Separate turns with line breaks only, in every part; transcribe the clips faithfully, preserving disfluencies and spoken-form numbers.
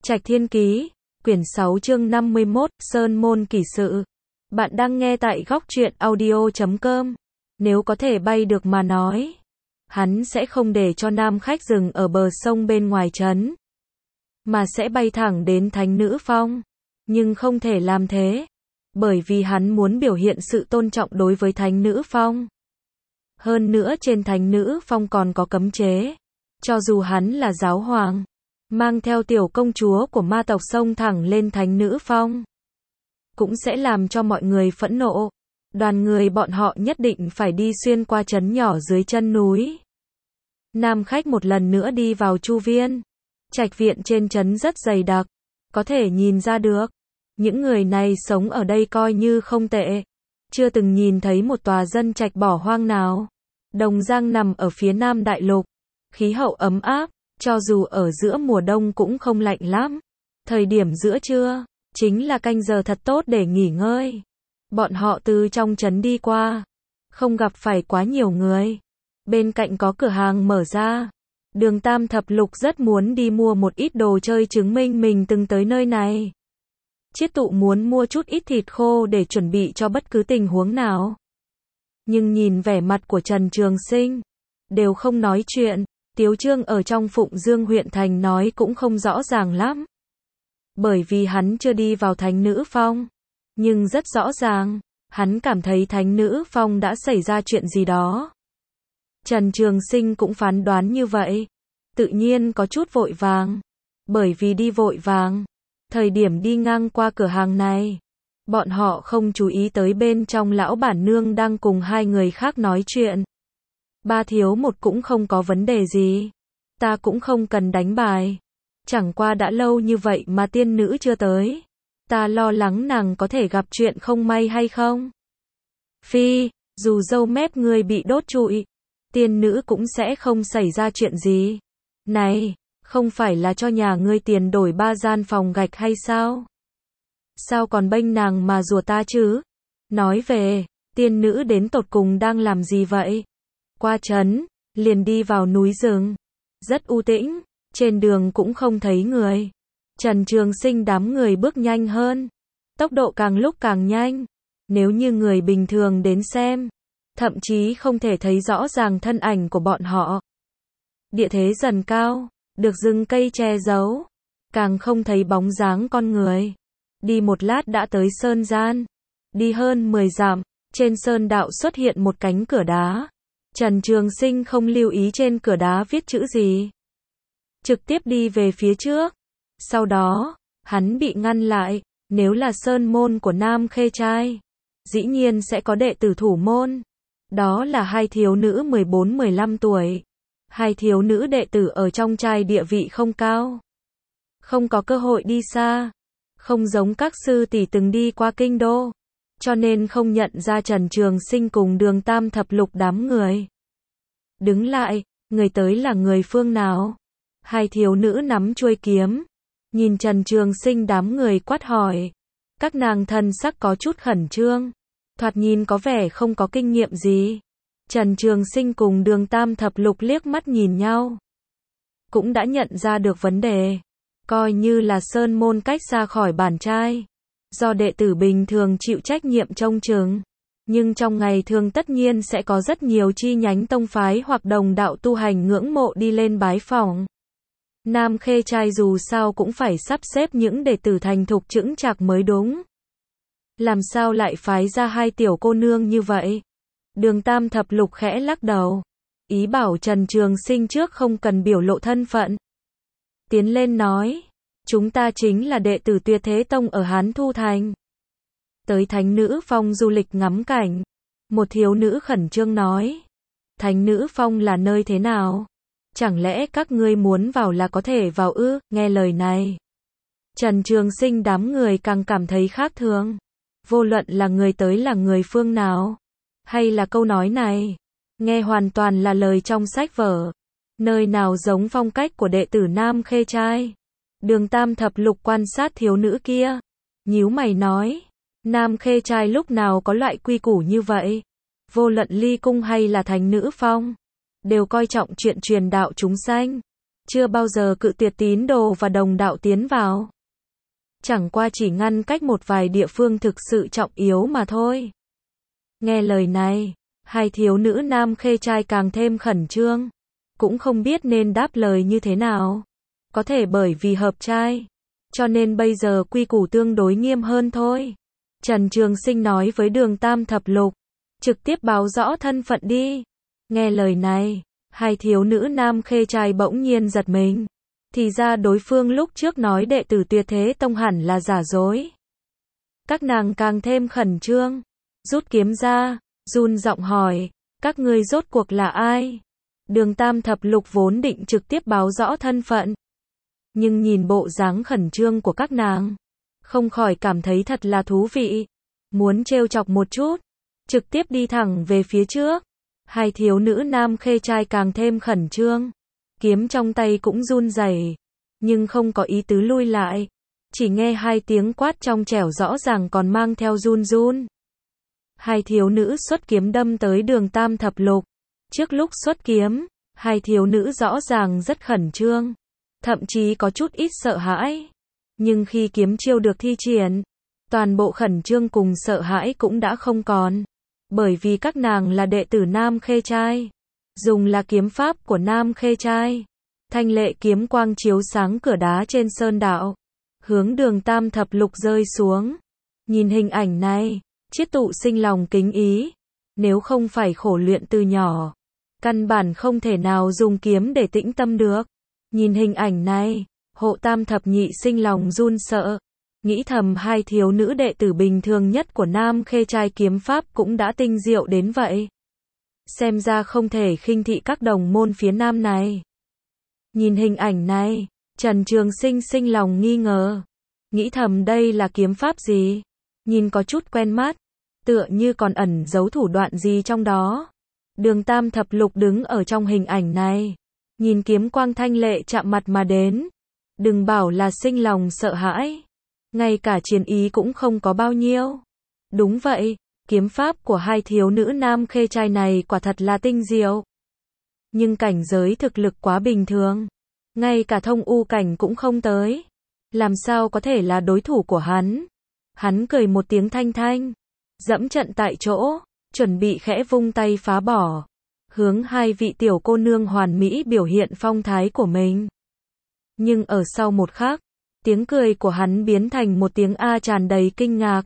Trạch Thiên Ký, quyển sáu chương năm mươi mốt, Sơn Môn Kỷ Sự. Bạn đang nghe tại góc truyện audio chấm com. Nếu có thể bay được mà nói, hắn sẽ không để cho nam khách dừng ở bờ sông bên ngoài trấn, mà sẽ bay thẳng đến Thánh Nữ Phong. Nhưng không thể làm thế, bởi vì hắn muốn biểu hiện sự tôn trọng đối với Thánh Nữ Phong. Hơn nữa trên Thánh Nữ Phong còn có cấm chế. Cho dù hắn là giáo hoàng, mang theo tiểu công chúa của ma tộc xông thẳng lên Thánh Nữ Phong, cũng sẽ làm cho mọi người phẫn nộ. Đoàn người bọn họ nhất định phải đi xuyên qua trấn nhỏ dưới chân núi. Nam khách một lần nữa đi vào chu viên. Trạch viện trên trấn rất dày đặc, có thể nhìn ra được, những người này sống ở đây coi như không tệ. Chưa từng nhìn thấy một tòa dân trạch bỏ hoang nào. Đồng Giang nằm ở phía nam đại lục, khí hậu ấm áp, cho dù ở giữa mùa đông cũng không lạnh lắm. Thời điểm giữa trưa, chính là canh giờ thật tốt để nghỉ ngơi. Bọn họ từ trong trấn đi qua, không gặp phải quá nhiều người. Bên cạnh có cửa hàng mở ra. Đường Tam Thập Lục rất muốn đi mua một ít đồ chơi chứng minh mình từng tới nơi này. Chiết Tụ muốn mua chút ít thịt khô để chuẩn bị cho bất cứ tình huống nào. Nhưng nhìn vẻ mặt của Trần Trường Sinh, đều không nói chuyện. Tiếu Trương ở trong Phụng Dương huyện thành nói cũng không rõ ràng lắm. Bởi vì hắn chưa đi vào Thánh Nữ Phong. Nhưng rất rõ ràng, hắn cảm thấy Thánh Nữ Phong đã xảy ra chuyện gì đó. Trần Trường Sinh cũng phán đoán như vậy. Tự nhiên có chút vội vàng. Bởi vì đi vội vàng, thời điểm đi ngang qua cửa hàng này, bọn họ không chú ý tới bên trong lão bản nương đang cùng hai người khác nói chuyện. Ba thiếu một cũng không có vấn đề gì. Ta cũng không cần đánh bài. Chẳng qua đã lâu như vậy mà tiên nữ chưa tới. Ta lo lắng nàng có thể gặp chuyện không may hay không. Phi, dù râu mép ngươi bị đốt trụi, tiên nữ cũng sẽ không xảy ra chuyện gì. Này, không phải là cho nhà ngươi tiền đổi ba gian phòng gạch hay sao? Sao còn bênh nàng mà rùa ta chứ? Nói về, tiên nữ đến tột cùng đang làm gì vậy? Qua trấn, liền đi vào núi rừng. Rất u tĩnh, trên đường cũng không thấy người. Trần Trường Sinh đám người bước nhanh hơn. Tốc độ càng lúc càng nhanh. Nếu như người bình thường đến xem, thậm chí không thể thấy rõ ràng thân ảnh của bọn họ. Địa thế dần cao, được rừng cây che giấu, càng không thấy bóng dáng con người. Đi một lát đã tới sơn gian. Đi hơn mười dặm, trên sơn đạo xuất hiện một cánh cửa đá. Trần Trường Sinh không lưu ý trên cửa đá viết chữ gì, trực tiếp đi về phía trước. Sau đó, hắn bị ngăn lại. Nếu là sơn môn của Nam Khê Trai, dĩ nhiên sẽ có đệ tử thủ môn. Đó là hai thiếu nữ mười bốn mười lăm tuổi. Hai thiếu nữ đệ tử ở trong trai địa vị không cao, không có cơ hội đi xa. Không giống các sư tỷ từng đi qua kinh đô, cho nên không nhận ra Trần Trường Sinh cùng Đường Tam Thập Lục đám người. Đứng lại, người tới là người phương nào? Hai thiếu nữ nắm chuôi kiếm, nhìn Trần Trường Sinh đám người quát hỏi. Các nàng thân sắc có chút khẩn trương, thoạt nhìn có vẻ không có kinh nghiệm gì. Trần Trường Sinh cùng Đường Tam Thập Lục liếc mắt nhìn nhau, cũng đã nhận ra được vấn đề. Coi như là sơn môn cách xa khỏi bản trai, do đệ tử bình thường chịu trách nhiệm trông chừng. Nhưng trong ngày thường tất nhiên sẽ có rất nhiều chi nhánh tông phái hoặc đồng đạo tu hành ngưỡng mộ đi lên bái phỏng. Nam Khê Trai dù sao cũng phải sắp xếp những đệ tử thành thục chững chạc mới đúng. Làm sao lại phái ra hai tiểu cô nương như vậy? Đường Tam Thập Lục khẽ lắc đầu, ý bảo Trần Trường Sinh trước không cần biểu lộ thân phận. Tiến lên nói, chúng ta chính là đệ tử Tuyệt Thế Tông ở Hán Thu Thành. Tới Thánh Nữ Phong du lịch ngắm cảnh. Một thiếu nữ khẩn trương nói, Thánh Nữ Phong là nơi thế nào? Chẳng lẽ các ngươi muốn vào là có thể vào ư? Nghe lời này, Trần Trường Sinh đám người càng cảm thấy khác thường. Vô luận là người tới là người phương nào, hay là câu nói này, nghe hoàn toàn là lời trong sách vở. Nơi nào giống phong cách của đệ tử Nam Khê Trai? Đường Tam Thập Lục quan sát thiếu nữ kia, nhíu mày nói, Nam Khê Trai lúc nào có loại quy củ như vậy? Vô luận Ly Cung hay là Thánh Nữ Phong, đều coi trọng chuyện truyền đạo chúng sanh. chưa bao giờ cự tuyệt tín đồ và đồng đạo tiến vào. Chẳng qua chỉ ngăn cách một vài địa phương thực sự trọng yếu mà thôi. Nghe lời này, hai thiếu nữ nam khê trai càng thêm khẩn trương, cũng không biết nên đáp lời như thế nào. Có thể bởi vì hợp trai, cho nên bây giờ quy củ tương đối nghiêm hơn thôi. Trần Trường Sinh nói với Đường Tam Thập Lục, trực tiếp báo rõ thân phận đi. Nghe lời này, hai thiếu nữ nam khê trai bỗng nhiên giật mình. Thì ra đối phương lúc trước nói đệ tử Tuyệt Thế Tông hẳn là giả dối. Các nàng càng thêm khẩn trương, rút kiếm ra, run giọng hỏi, các ngươi rốt cuộc là ai? Đường Tam Thập Lục vốn định trực tiếp báo rõ thân phận, nhưng nhìn bộ dáng khẩn trương của các nàng, không khỏi cảm thấy thật là thú vị, muốn trêu chọc một chút, trực tiếp đi thẳng về phía trước. Hai thiếu nữ nam khê trai càng thêm khẩn trương, kiếm trong tay cũng run rẩy, nhưng không có ý tứ lui lại, chỉ nghe hai tiếng quát trong trẻo rõ ràng còn mang theo run run. Hai thiếu nữ xuất kiếm đâm tới Đường Tam Thập Lục. Trước lúc xuất kiếm, hai thiếu nữ rõ ràng rất khẩn trương, thậm chí có chút ít sợ hãi. Nhưng khi kiếm chiêu được thi triển, toàn bộ khẩn trương cùng sợ hãi cũng đã không còn. Bởi vì các nàng là đệ tử Nam Khê Trai, dùng là kiếm pháp của Nam Khê Trai. Thanh lệ kiếm quang chiếu sáng cửa đá trên sơn đạo, hướng Đường Tam Thập Lục rơi xuống. Nhìn hình ảnh này, Chiết Tụ sinh lòng kính ý. Nếu không phải khổ luyện từ nhỏ, căn bản không thể nào dùng kiếm để tĩnh tâm được. Nhìn hình ảnh này, Hộ Tam Thập Nhị sinh lòng run sợ, nghĩ thầm hai thiếu nữ đệ tử bình thường nhất của Nam Khê Trai kiếm pháp cũng đã tinh diệu đến vậy. Xem ra không thể khinh thị các đồng môn phía Nam này. Nhìn hình ảnh này, Trần Trường Sinh sinh lòng nghi ngờ, nghĩ thầm đây là kiếm pháp gì? Nhìn có chút quen mắt, tựa như còn ẩn giấu thủ đoạn gì trong đó. Đường Tam Thập Lục đứng ở trong hình ảnh này, nhìn kiếm quang thanh lệ chạm mặt mà đến, đừng bảo là sinh lòng sợ hãi, ngay cả chiến ý cũng không có bao nhiêu. Đúng vậy, kiếm pháp của hai thiếu nữ Nam Khê Trai này quả thật là tinh diệu. Nhưng cảnh giới thực lực quá bình thường, ngay cả thông u cảnh cũng không tới, làm sao có thể là đối thủ của hắn. Hắn cười một tiếng thanh thanh, dẫm trận tại chỗ, chuẩn bị khẽ vung tay phá bỏ, hướng hai vị tiểu cô nương hoàn mỹ biểu hiện phong thái của mình. Nhưng ở sau một khắc, tiếng cười của hắn biến thành một tiếng a tràn đầy kinh ngạc.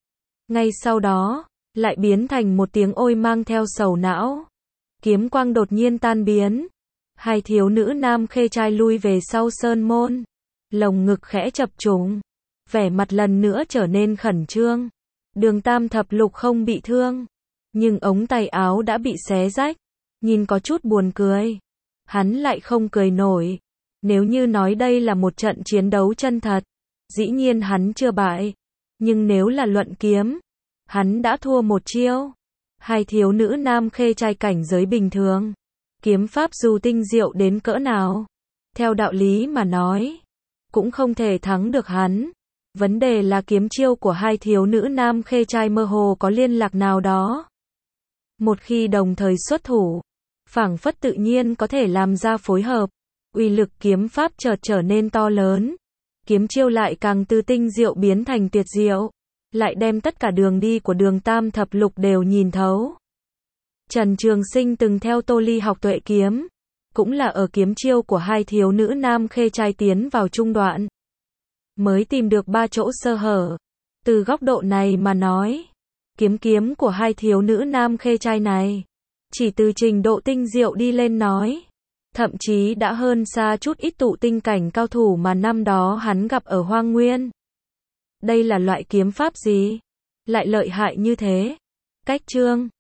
Ngay sau đó, lại biến thành một tiếng ôi mang theo sầu não. Kiếm quang đột nhiên tan biến. Hai thiếu nữ Nam Khê Trai lui về sau sơn môn, lồng ngực khẽ chập trùng, vẻ mặt lần nữa trở nên khẩn trương. Đường Tam Thập Lục không bị thương, nhưng ống tay áo đã bị xé rách, nhìn có chút buồn cười. Hắn lại không cười nổi. Nếu như nói đây là một trận chiến đấu chân thật, dĩ nhiên hắn chưa bại. Nhưng nếu là luận kiếm, hắn đã thua một chiêu. Hai thiếu nữ Nam Khê Trai cảnh giới bình thường, kiếm pháp dù tinh diệu đến cỡ nào, theo đạo lý mà nói, cũng không thể thắng được hắn. Vấn đề là kiếm chiêu của hai thiếu nữ Nam Khê Trai mơ hồ có liên lạc nào đó. Một khi đồng thời xuất thủ, phảng phất tự nhiên có thể làm ra phối hợp, uy lực kiếm pháp chợt trở nên to lớn. Kiếm chiêu lại càng từ tinh diệu biến thành tuyệt diệu, lại đem tất cả đường đi của Đường Tam Thập Lục đều nhìn thấu. Trần Trường Sinh từng theo Tô Ly học tuệ kiếm, cũng là ở kiếm chiêu của hai thiếu nữ Nam Khê Trai tiến vào trung đoạn, mới tìm được ba chỗ sơ hở. Từ góc độ này mà nói, kiếm kiếm của hai thiếu nữ Nam Khê Trai này, chỉ từ trình độ tinh diệu đi lên nói, thậm chí đã hơn xa chút ít tụ tinh cảnh cao thủ mà năm đó hắn gặp ở Hoang Nguyên. Đây là loại kiếm pháp gì? Lại lợi hại như thế? Cách chương